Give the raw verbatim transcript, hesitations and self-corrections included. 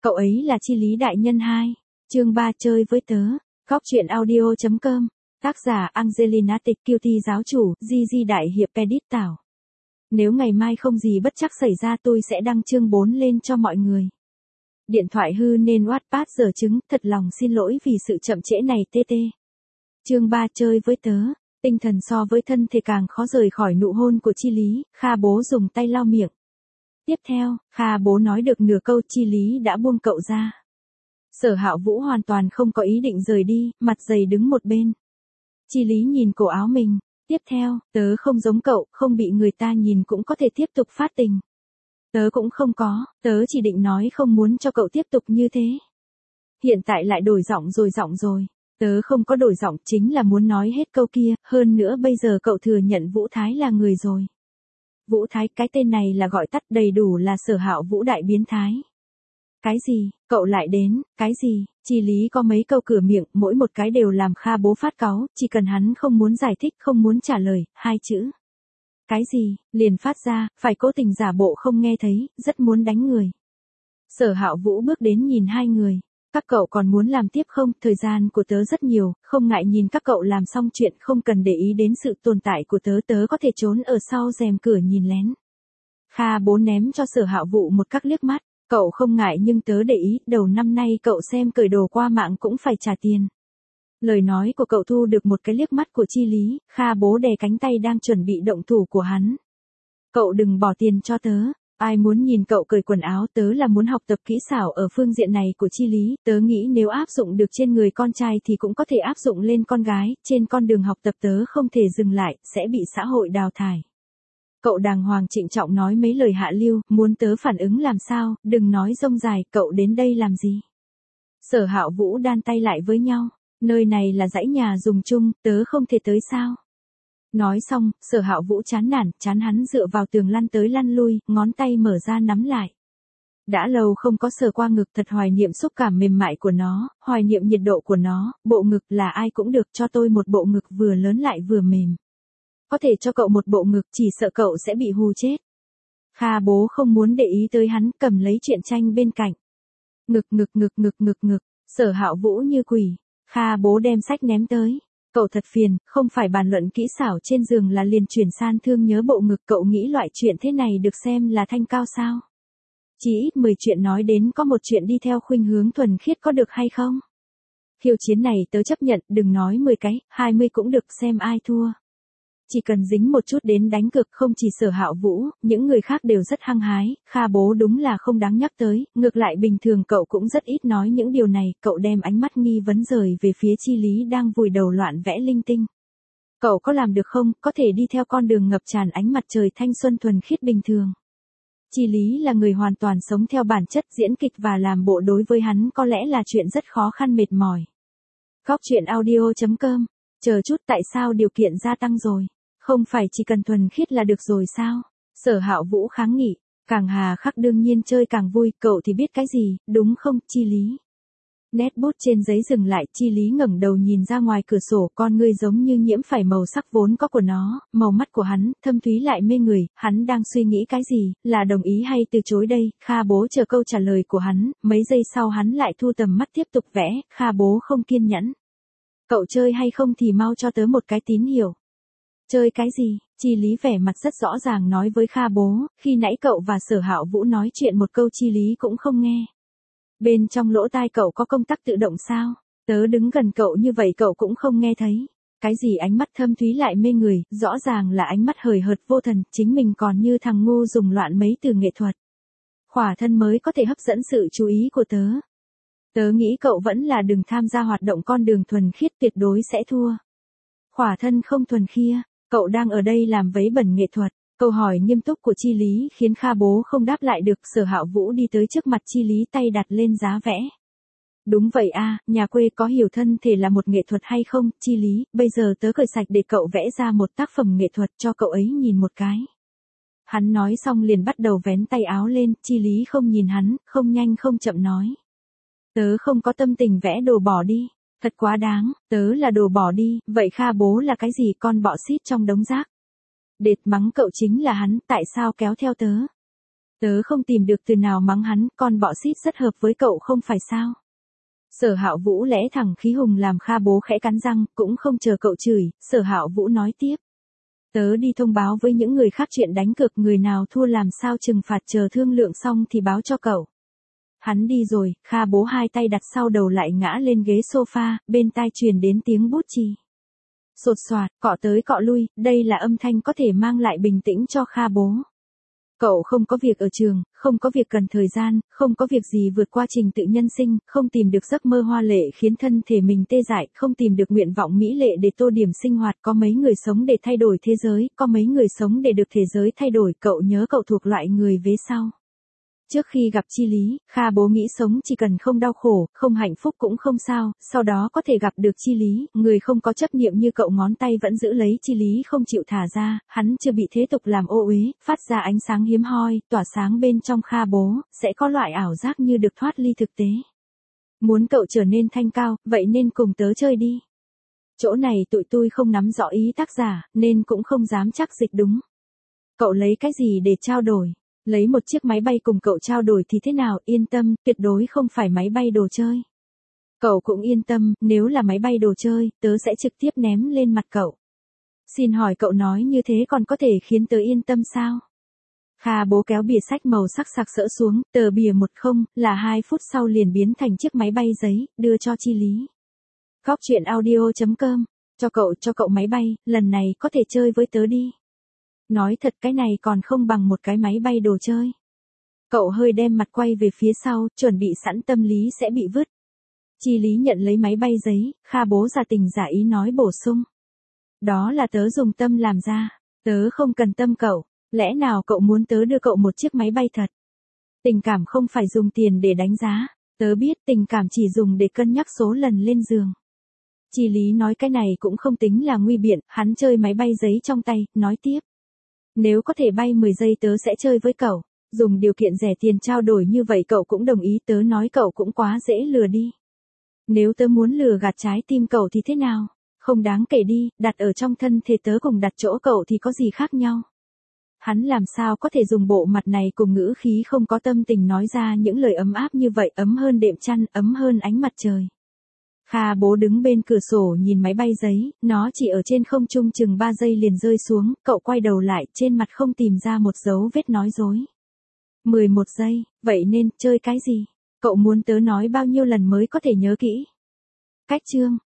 Cậu ấy là Chi Lý đại nhân hai. Chương ba chơi với tớ. Góc truyện audio chấm com. Tác giả Angelina Tịch Cutie giáo chủ, Gigi đại hiệp Pedit Tảo. Nếu ngày mai không gì bất chắc xảy ra tôi sẽ đăng chương bốn lên cho mọi người. Điện thoại hư nên Wattpad giờ chứng, thật lòng xin lỗi vì sự chậm trễ này tê tê. Chương ba chơi với tớ. Tinh thần so với thân thể càng khó rời khỏi nụ hôn của Chi Lý, Kha bố dùng tay lau miệng. Tiếp theo, Kha bố nói được nửa câu Chi Lý đã buông cậu ra. Sở Hạo Vũ hoàn toàn không có ý định rời đi, mặt dày đứng một bên. Chi Lý nhìn cổ áo mình. Tiếp theo, tớ không giống cậu, không bị người ta nhìn cũng có thể tiếp tục phát tình. Tớ cũng không có, tớ chỉ định nói không muốn cho cậu tiếp tục như thế. Hiện tại lại đổi giọng rồi giọng rồi. Tớ không có đổi giọng, chính là muốn nói hết câu kia, hơn nữa bây giờ cậu thừa nhận Vũ Thái là người rồi. Vũ Thái, cái tên này là gọi tắt, đầy đủ là Sở Hạo Vũ đại biến thái. Cái gì, cậu lại đến, cái gì, Chi Lý có mấy câu cửa miệng, mỗi một cái đều làm Kha bố phát cáu, chỉ cần hắn không muốn giải thích, không muốn trả lời, hai chữ. Cái gì, liền phát ra, phải cố tình giả bộ không nghe thấy, rất muốn đánh người. Sở Hạo Vũ bước đến nhìn hai người. Các cậu còn muốn làm tiếp không? Thời gian của tớ rất nhiều, không ngại nhìn các cậu làm xong chuyện, không cần để ý đến sự tồn tại của tớ, tớ có thể trốn ở sau rèm cửa nhìn lén. Kha bố ném cho Sở Hạo Vũ một các liếc mắt, cậu không ngại nhưng tớ để ý, đầu năm nay cậu xem cởi đồ qua mạng cũng phải trả tiền. Lời nói của cậu thu được một cái liếc mắt của Chi Lý, Kha bố đè cánh tay đang chuẩn bị động thủ của hắn. Cậu đừng bỏ tiền cho tớ. Ai muốn nhìn cậu cởi quần áo, tớ là muốn học tập kỹ xảo ở phương diện này của Chi Lý, tớ nghĩ nếu áp dụng được trên người con trai thì cũng có thể áp dụng lên con gái, trên con đường học tập tớ không thể dừng lại, sẽ bị xã hội đào thải. Cậu đàng hoàng trịnh trọng nói mấy lời hạ lưu, muốn tớ phản ứng làm sao, đừng nói rông dài, cậu đến đây làm gì? Sở Hạo Vũ đan tay lại với nhau, nơi này là dãy nhà dùng chung, tớ không thể tới sao? Nói xong, Sở Hạo Vũ chán nản, chán hắn dựa vào tường lăn tới lăn lui, ngón tay mở ra nắm lại. Đã lâu không có sờ qua ngực, thật hoài niệm xúc cảm mềm mại của nó, hoài niệm nhiệt độ của nó, bộ ngực là ai cũng được, cho tôi một bộ ngực vừa lớn lại vừa mềm. Có thể cho cậu một bộ ngực, chỉ sợ cậu sẽ bị hù chết. Kha bố không muốn để ý tới hắn, cầm lấy truyện tranh bên cạnh. Ngực ngực ngực ngực ngực ngực, Sở Hạo Vũ như quỷ. Kha bố đem sách ném tới. Cậu thật phiền, không phải bàn luận kỹ xảo trên giường là liền chuyển san thương nhớ bộ ngực, cậu nghĩ loại chuyện thế này được xem là thanh cao sao? Chỉ ít mười chuyện nói đến có một chuyện đi theo khuynh hướng thuần khiết có được hay không? Khiêu chiến này tớ chấp nhận, đừng nói mười cái, hai mươi cũng được, xem ai thua. Chỉ cần dính một chút đến đánh cược, không chỉ Sở Hạo Vũ, những người khác đều rất hăng hái, Kha bố đúng là không đáng nhắc tới, ngược lại bình thường cậu cũng rất ít nói những điều này, cậu đem ánh mắt nghi vấn rời về phía Chi Lý đang vùi đầu loạn vẽ linh tinh. Cậu có làm được không, có thể đi theo con đường ngập tràn ánh mặt trời thanh xuân thuần khiết bình thường. Chi Lý là người hoàn toàn sống theo bản chất, diễn kịch và làm bộ đối với hắn có lẽ là chuyện rất khó khăn mệt mỏi. Góc truyện audio chấm com. Chờ chút, tại sao điều kiện gia tăng rồi? Không phải chỉ cần thuần khiết là được rồi sao? Sở Hạo Vũ kháng nghị, càng hà khắc đương nhiên chơi càng vui, cậu thì biết cái gì, đúng không, Chi Lý? Nét bút trên giấy dừng lại, Chi Lý ngẩng đầu nhìn ra ngoài cửa sổ, con ngươi giống như nhiễm phải màu sắc vốn có của nó, màu mắt của hắn, thâm thúy lại mê người, hắn đang suy nghĩ cái gì, là đồng ý hay từ chối đây? Kha bố chờ câu trả lời của hắn, mấy giây sau hắn lại thu tầm mắt tiếp tục vẽ, Kha bố không kiên nhẫn. Cậu chơi hay không thì mau cho tớ một cái tín hiệu. Chơi cái gì? Chi Lý vẻ mặt rất rõ ràng nói với Kha bố, khi nãy cậu và Sở Hạo Vũ nói chuyện một câu Chi Lý cũng không nghe. Bên trong lỗ tai cậu có công tắc tự động sao? Tớ đứng gần cậu như vậy cậu cũng không nghe thấy. Cái gì ánh mắt thâm thúy lại mê người, rõ ràng là ánh mắt hời hợt vô thần, chính mình còn như thằng ngu dùng loạn mấy từ nghệ thuật. Khỏa thân mới có thể hấp dẫn sự chú ý của tớ. Tớ nghĩ cậu vẫn là đừng tham gia hoạt động con đường thuần khiết, tuyệt đối sẽ thua. Khỏa thân không thuần khiết, cậu đang ở đây làm vấy bẩn nghệ thuật. Câu hỏi nghiêm túc của Chi Lý khiến Kha bố không đáp lại được, Sở Hạo Vũ đi tới trước mặt Chi Lý, tay đặt lên giá vẽ. Đúng vậy a, nhà quê có hiểu thân thể là một nghệ thuật hay không, Chi Lý, bây giờ tớ cởi sạch để cậu vẽ ra một tác phẩm nghệ thuật cho cậu ấy nhìn một cái. Hắn nói xong liền bắt đầu vén tay áo lên, Chi Lý không nhìn hắn, không nhanh không chậm nói. Tớ không có tâm tình vẽ đồ, bỏ đi. Thật quá đáng, tớ là đồ, bỏ đi, vậy Kha bố là cái gì, con bọ xít trong đống rác? Đệt mắng cậu chính là hắn, tại sao kéo theo tớ? Tớ không tìm được từ nào mắng hắn, con bọ xít rất hợp với cậu không phải sao? Sở Hạo Vũ lẽ thẳng khí hùng làm Kha Bố khẽ cắn răng, cũng không chờ cậu chửi, Sở Hạo Vũ nói tiếp. Tớ đi thông báo với những người khác chuyện đánh cược, người nào thua làm sao trừng phạt, chờ thương lượng xong thì báo cho cậu. Hắn đi rồi, Kha Bố hai tay đặt sau đầu lại ngã lên ghế sofa, bên tai truyền đến tiếng bút chì. Sột soạt, cọ tới cọ lui, đây là âm thanh có thể mang lại bình tĩnh cho Kha Bố. Cậu không có việc ở trường, không có việc cần thời gian, không có việc gì vượt qua trình tự nhân sinh, không tìm được giấc mơ hoa lệ khiến thân thể mình tê dại, không tìm được nguyện vọng mỹ lệ để tô điểm sinh hoạt, có mấy người sống để thay đổi thế giới, có mấy người sống để được thế giới thay đổi, cậu nhớ cậu thuộc loại người vế sau. Trước khi gặp Chi Lý, Kha Bố nghĩ sống chỉ cần không đau khổ, không hạnh phúc cũng không sao, sau đó có thể gặp được Chi Lý, người không có chấp niệm như cậu, ngón tay vẫn giữ lấy Chi Lý không chịu thả ra, hắn chưa bị thế tục làm ô uế, phát ra ánh sáng hiếm hoi, tỏa sáng bên trong Kha Bố, sẽ có loại ảo giác như được thoát ly thực tế. Muốn cậu trở nên thanh cao, vậy nên cùng tớ chơi đi. Chỗ này tụi tôi không nắm rõ ý tác giả, nên cũng không dám chắc dịch đúng. Cậu lấy cái gì để trao đổi? Lấy một chiếc máy bay cùng cậu trao đổi thì thế nào, yên tâm, tuyệt đối không phải máy bay đồ chơi. Cậu cũng yên tâm, nếu là máy bay đồ chơi, tớ sẽ trực tiếp ném lên mặt cậu. Xin hỏi cậu nói như thế còn có thể khiến tớ yên tâm sao? Kha Bố kéo bìa sách màu sắc sặc sỡ xuống, tờ bìa một không, là hai phút sau liền biến thành chiếc máy bay giấy, đưa cho Chi Lý. Góc truyện audio chấm com, cho cậu cho cậu máy bay, lần này có thể chơi với tớ đi. Nói thật cái này còn không bằng một cái máy bay đồ chơi. Cậu hơi đem mặt quay về phía sau, chuẩn bị sẵn tâm lý sẽ bị vứt. Chi Lý nhận lấy máy bay giấy, Kha Bố giả tình giả ý nói bổ sung. Đó là tớ dùng tâm làm ra, tớ không cần tâm cậu, lẽ nào cậu muốn tớ đưa cậu một chiếc máy bay thật? Tình cảm không phải dùng tiền để đánh giá, tớ biết tình cảm chỉ dùng để cân nhắc số lần lên giường. Chi Lý nói cái này cũng không tính là nguy biện, hắn chơi máy bay giấy trong tay, nói tiếp. Nếu có thể bay mười giây tớ sẽ chơi với cậu, dùng điều kiện rẻ tiền trao đổi như vậy cậu cũng đồng ý, tớ nói cậu cũng quá dễ lừa đi. Nếu tớ muốn lừa gạt trái tim cậu thì thế nào? Không đáng kể đi, đặt ở trong thân thể tớ cùng đặt chỗ cậu thì có gì khác nhau? Hắn làm sao có thể dùng bộ mặt này cùng ngữ khí không có tâm tình nói ra những lời ấm áp như vậy, ấm hơn đệm chăn, ấm hơn ánh mặt trời. Kha Bố đứng bên cửa sổ nhìn máy bay giấy, nó chỉ ở trên không trung chừng ba giây liền rơi xuống, cậu quay đầu lại, trên mặt không tìm ra một dấu vết nói dối. mười một giây, vậy nên, chơi cái gì? Cậu muốn tớ nói bao nhiêu lần mới có thể nhớ kỹ? Cách chương.